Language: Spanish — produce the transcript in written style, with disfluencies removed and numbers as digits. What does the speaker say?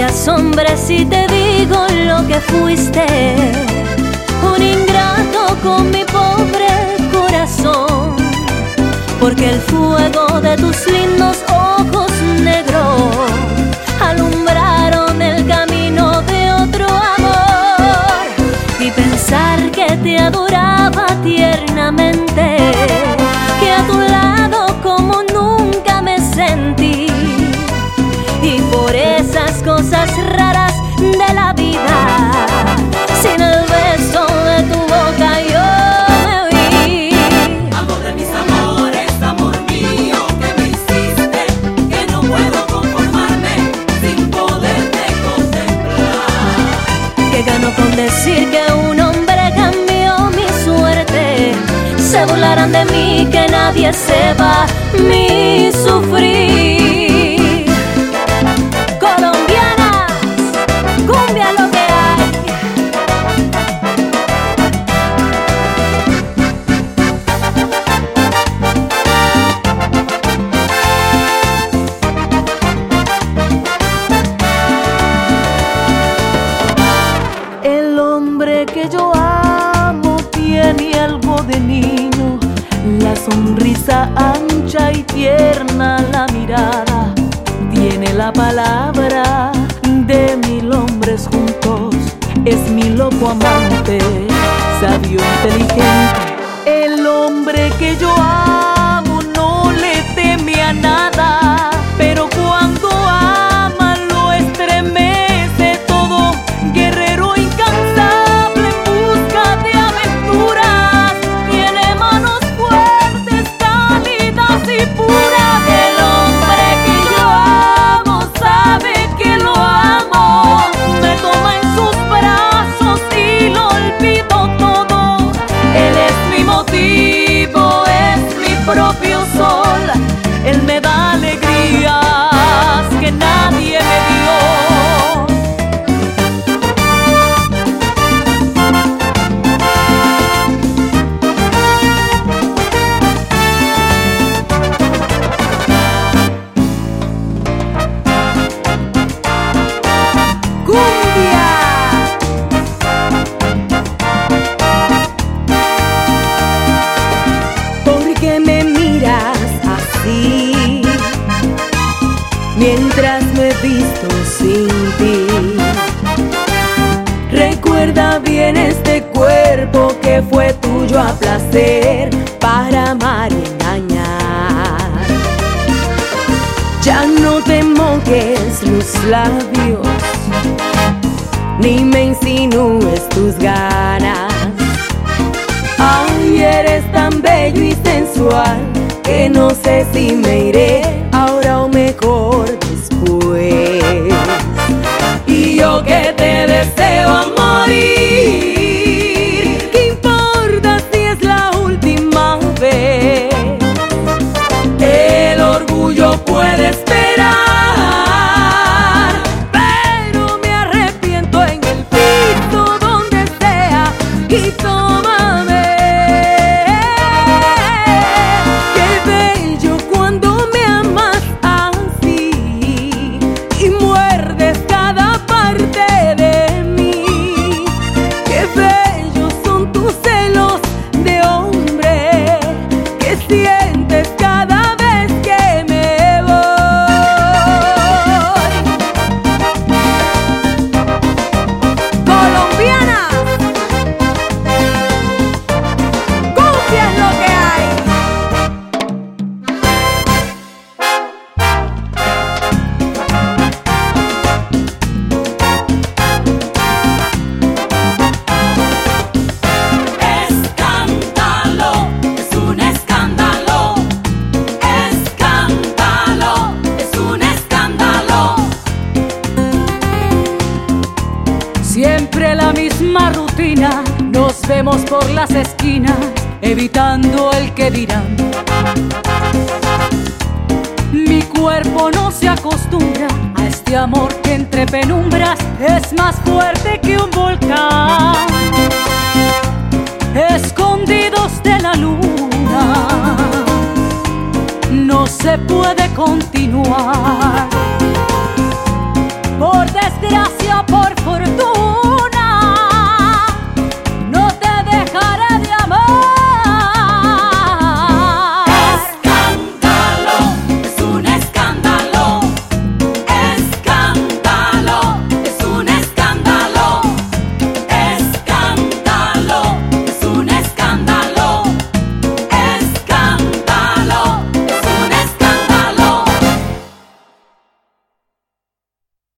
asombres si te digo lo que fuiste, un ingrato con mi pobre corazón, porque el fuego de tus lindos ojos negros alumbraron el camino de otro amor. Y pensar que te adoraba tiernamente, que a tu lado como nunca me sentí, y por esas cosas raras de la vida, sin el beso de tu boca yo me vi. Amor de mis amores, amor mío, que me hiciste, que no puedo conformarme sin poderte contemplar. Que gano con decir que un hombre cambió mi suerte, se burlarán de mí, que nadie sepa mi sufrir. Cumbia lo que hay. El hombre que yo amo tiene algo de niño, la sonrisa ancha y tierna, la mirada, tiene la palabra de 1000 hombres juntos, es mi loco amante, sabio, inteligente. El hombre que yo amo no le teme a nada, pero cuando ama lo estremece todo. Guerrero incansable en busca de aventuras, tiene manos fuertes, cálidas y puras. El hombre que yo amo sabe que lo amo, me toma en sus brazos y lo olvido todo. Él es mi motivo, es mi propio sol, él me da alegrías que nadie me dio. Mientras me he visto sin ti, recuerda bien este cuerpo que fue tuyo a placer, para amar y engañar. Ya no te mojes los labios, ni me insinúes tus ganas. Ay, eres tan bello y sensual que no sé si me iré ahora o mejor después. Y yo que te deseo a morir, ¿qué importa si es la última vez? El orgullo puede esperar, pero me arrepiento en el piso donde sea. Y tómame. Siempre la misma rutina, nos vemos por las esquinas, evitando el que dirán. Mi cuerpo no se acostumbra a este amor que entre penumbras es más fuerte que un volcán.